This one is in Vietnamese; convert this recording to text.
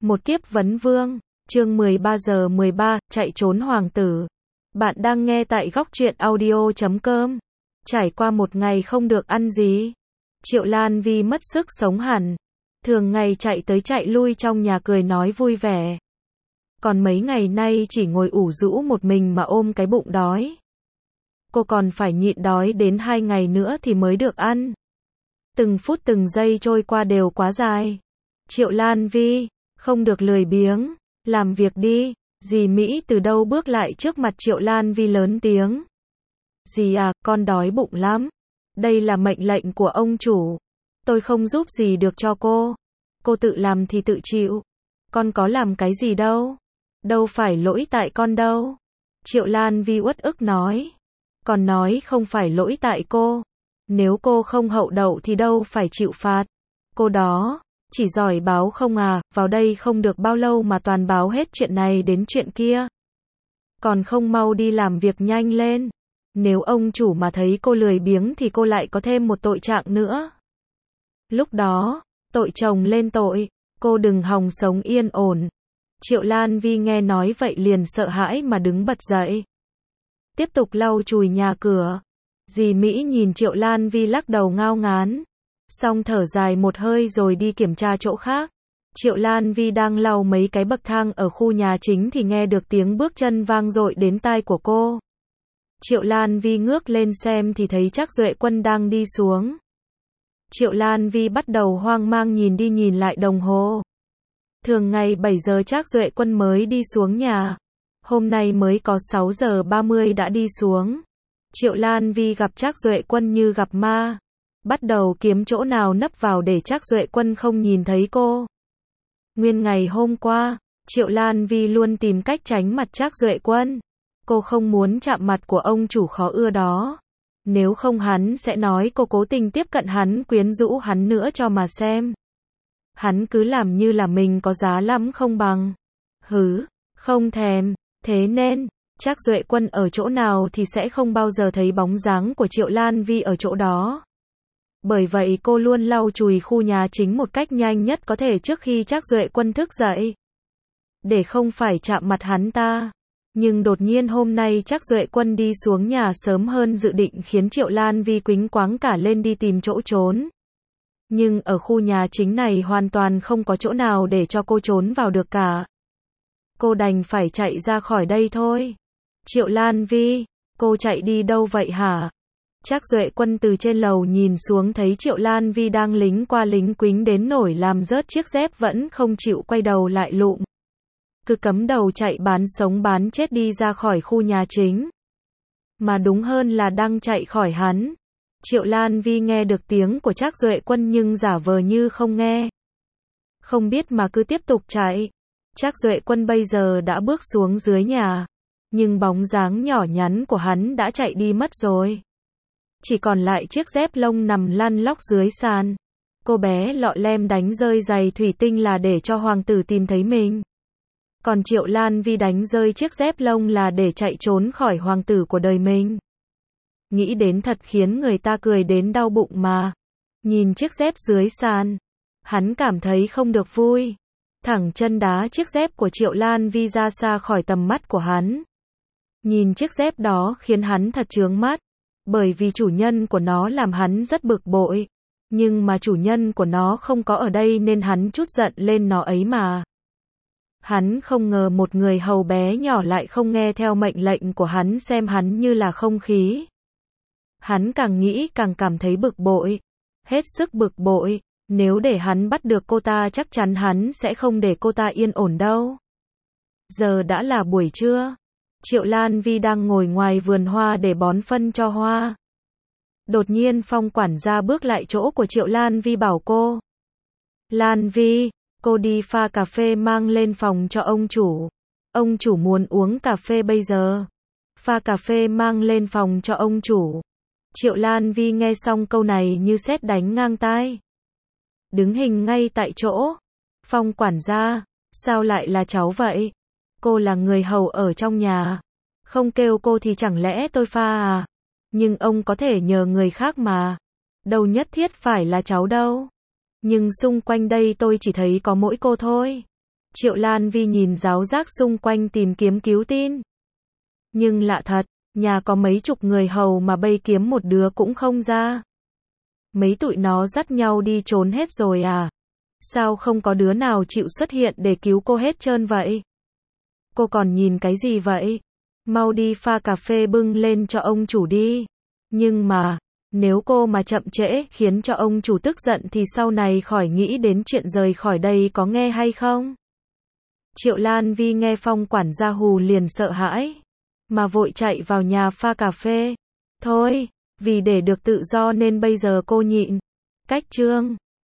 Một kiếp vấn vương, chương 13 giờ 13, chạy trốn hoàng tử. Bạn đang nghe tại góc truyện audio.com. Trải qua một ngày không được ăn gì, Triệu Lan Vi mất sức sống hẳn. Thường ngày chạy tới chạy lui trong nhà cười nói vui vẻ. Còn mấy ngày nay chỉ ngồi ủ rũ một mình mà ôm cái bụng đói. Cô còn phải nhịn đói đến 2 ngày nữa thì mới được ăn. Từng phút từng giây trôi qua đều quá dài. Triệu Lan Vi, không được lười biếng, làm việc đi. Dì Mỹ từ đâu bước lại trước mặt Triệu Lan Vi lớn tiếng. Dì à, con đói bụng lắm. Đây là mệnh lệnh của ông chủ. Tôi không giúp gì được cho cô. Cô tự làm thì tự chịu. Con có làm cái gì đâu. Đâu phải lỗi tại con đâu. Triệu Lan Vi uất ức nói. Còn nói không phải lỗi tại cô. Nếu cô không hậu đậu thì đâu phải chịu phạt. Cô đó, chỉ giỏi báo không à, vào đây không được bao lâu mà toàn báo hết chuyện này đến chuyện kia. Còn không mau đi làm việc nhanh lên. Nếu ông chủ mà thấy cô lười biếng thì cô lại có thêm một tội trạng nữa. Lúc đó, tội chồng lên tội, cô đừng hòng sống yên ổn. Triệu Lan Vi nghe nói vậy liền sợ hãi mà đứng bật dậy. Tiếp tục lau chùi nhà cửa. Dì Mỹ nhìn Triệu Lan Vi lắc đầu ngao ngán. Xong thở dài một hơi rồi đi kiểm tra chỗ khác. Triệu Lan Vi đang lau mấy cái bậc thang ở khu nhà chính thì nghe được tiếng bước chân vang dội đến tai của cô. Triệu Lan Vi ngước lên xem thì thấy Trác Duệ Quân đang đi xuống. Triệu Lan Vi bắt đầu hoang mang nhìn đi nhìn lại đồng hồ. Thường ngày 7 giờ Trác Duệ Quân mới đi xuống nhà. Hôm nay mới có 6 giờ 30 đã đi xuống. Triệu Lan Vi gặp Trác Duệ Quân như gặp ma. Bắt đầu kiếm chỗ nào nấp vào để Trác Duệ Quân không nhìn thấy cô. Nguyên ngày hôm qua, Triệu Lan Vi luôn tìm cách tránh mặt Trác Duệ Quân. Cô không muốn chạm mặt của ông chủ khó ưa đó. Nếu không hắn sẽ nói cô cố tình tiếp cận hắn quyến rũ hắn nữa cho mà xem. Hắn cứ làm như là mình có giá lắm không bằng. Hứ, không thèm. Thế nên, Trác Duệ Quân ở chỗ nào thì sẽ không bao giờ thấy bóng dáng của Triệu Lan Vi ở chỗ đó. Bởi vậy cô luôn lau chùi khu nhà chính một cách nhanh nhất có thể trước khi Trác Duệ Quân thức dậy. Để không phải chạm mặt hắn ta. Nhưng đột nhiên hôm nay Trác Duệ Quân đi xuống nhà sớm hơn dự định khiến Triệu Lan Vi quĩnh quáng cả lên đi tìm chỗ trốn. Nhưng ở khu nhà chính này hoàn toàn không có chỗ nào để cho cô trốn vào được cả. Cô đành phải chạy ra khỏi đây thôi. Triệu Lan Vi, cô chạy đi đâu vậy hả? Trác Duệ Quân từ trên lầu nhìn xuống thấy Triệu Lan Vi đang lính qua lính quính đến nổi làm rớt chiếc dép vẫn không chịu quay đầu lại lụm. Cứ cắm đầu chạy bán sống bán chết đi ra khỏi khu nhà chính. Mà đúng hơn là đang chạy khỏi hắn. Triệu Lan Vi nghe được tiếng của Trác Duệ Quân nhưng giả vờ như không nghe. Không biết mà cứ tiếp tục chạy. Trác Duệ Quân bây giờ đã bước xuống dưới nhà. Nhưng bóng dáng nhỏ nhắn của hắn đã chạy đi mất rồi. Chỉ còn lại chiếc dép lông nằm lăn lóc dưới sàn. Cô bé lọ lem đánh rơi giày thủy tinh là để cho hoàng tử tìm thấy mình. Còn Triệu Lan Vi đánh rơi chiếc dép lông là để chạy trốn khỏi hoàng tử của đời mình. Nghĩ đến thật khiến người ta cười đến đau bụng mà. Nhìn chiếc dép dưới sàn, hắn cảm thấy không được vui. Thẳng chân đá chiếc dép của Triệu Lan Vi ra xa khỏi tầm mắt của hắn. Nhìn chiếc dép đó khiến hắn thật chướng mắt. Bởi vì chủ nhân của nó làm hắn rất bực bội. Nhưng mà chủ nhân của nó không có ở đây nên hắn trút giận lên nó ấy mà. Hắn không ngờ một người hầu bé nhỏ lại không nghe theo mệnh lệnh của hắn xem hắn như là không khí. Hắn càng nghĩ càng cảm thấy bực bội. Hết sức bực bội. Nếu để hắn bắt được cô ta chắc chắn hắn sẽ không để cô ta yên ổn đâu. Giờ đã là buổi trưa. Triệu Lan Vi đang ngồi ngoài vườn hoa để bón phân cho hoa. Đột nhiên Phong quản gia bước lại chỗ của Triệu Lan Vi bảo cô. Lan Vi, cô đi pha cà phê mang lên phòng cho ông chủ. Ông chủ muốn uống cà phê bây giờ. Pha cà phê mang lên phòng cho ông chủ. Triệu Lan Vi nghe xong câu này như sét đánh ngang tai. Đứng hình ngay tại chỗ. Phong quản gia, sao lại là cháu vậy? Cô là người hầu ở trong nhà. Không kêu cô thì chẳng lẽ tôi pha à? Nhưng ông có thể nhờ người khác mà. Đâu nhất thiết phải là cháu đâu. Nhưng xung quanh đây tôi chỉ thấy có mỗi cô thôi. Triệu Lan Vi nhìn ráo rác xung quanh tìm kiếm cứu tin. Nhưng lạ thật, nhà có mấy chục người hầu mà bây kiếm một đứa cũng không ra. Mấy tụi nó dắt nhau đi trốn hết rồi à? Sao không có đứa nào chịu xuất hiện để cứu cô hết trơn vậy? Cô còn nhìn cái gì vậy? Mau đi pha cà phê bưng lên cho ông chủ đi. Nhưng mà, nếu cô mà chậm trễ khiến cho ông chủ tức giận thì sau này khỏi nghĩ đến chuyện rời khỏi đây có nghe hay không? Triệu Lan Vi nghe Phong quản gia hù liền sợ hãi, mà vội chạy vào nhà pha cà phê. Thôi, vì để được tự do nên bây giờ cô nhịn. Cách chương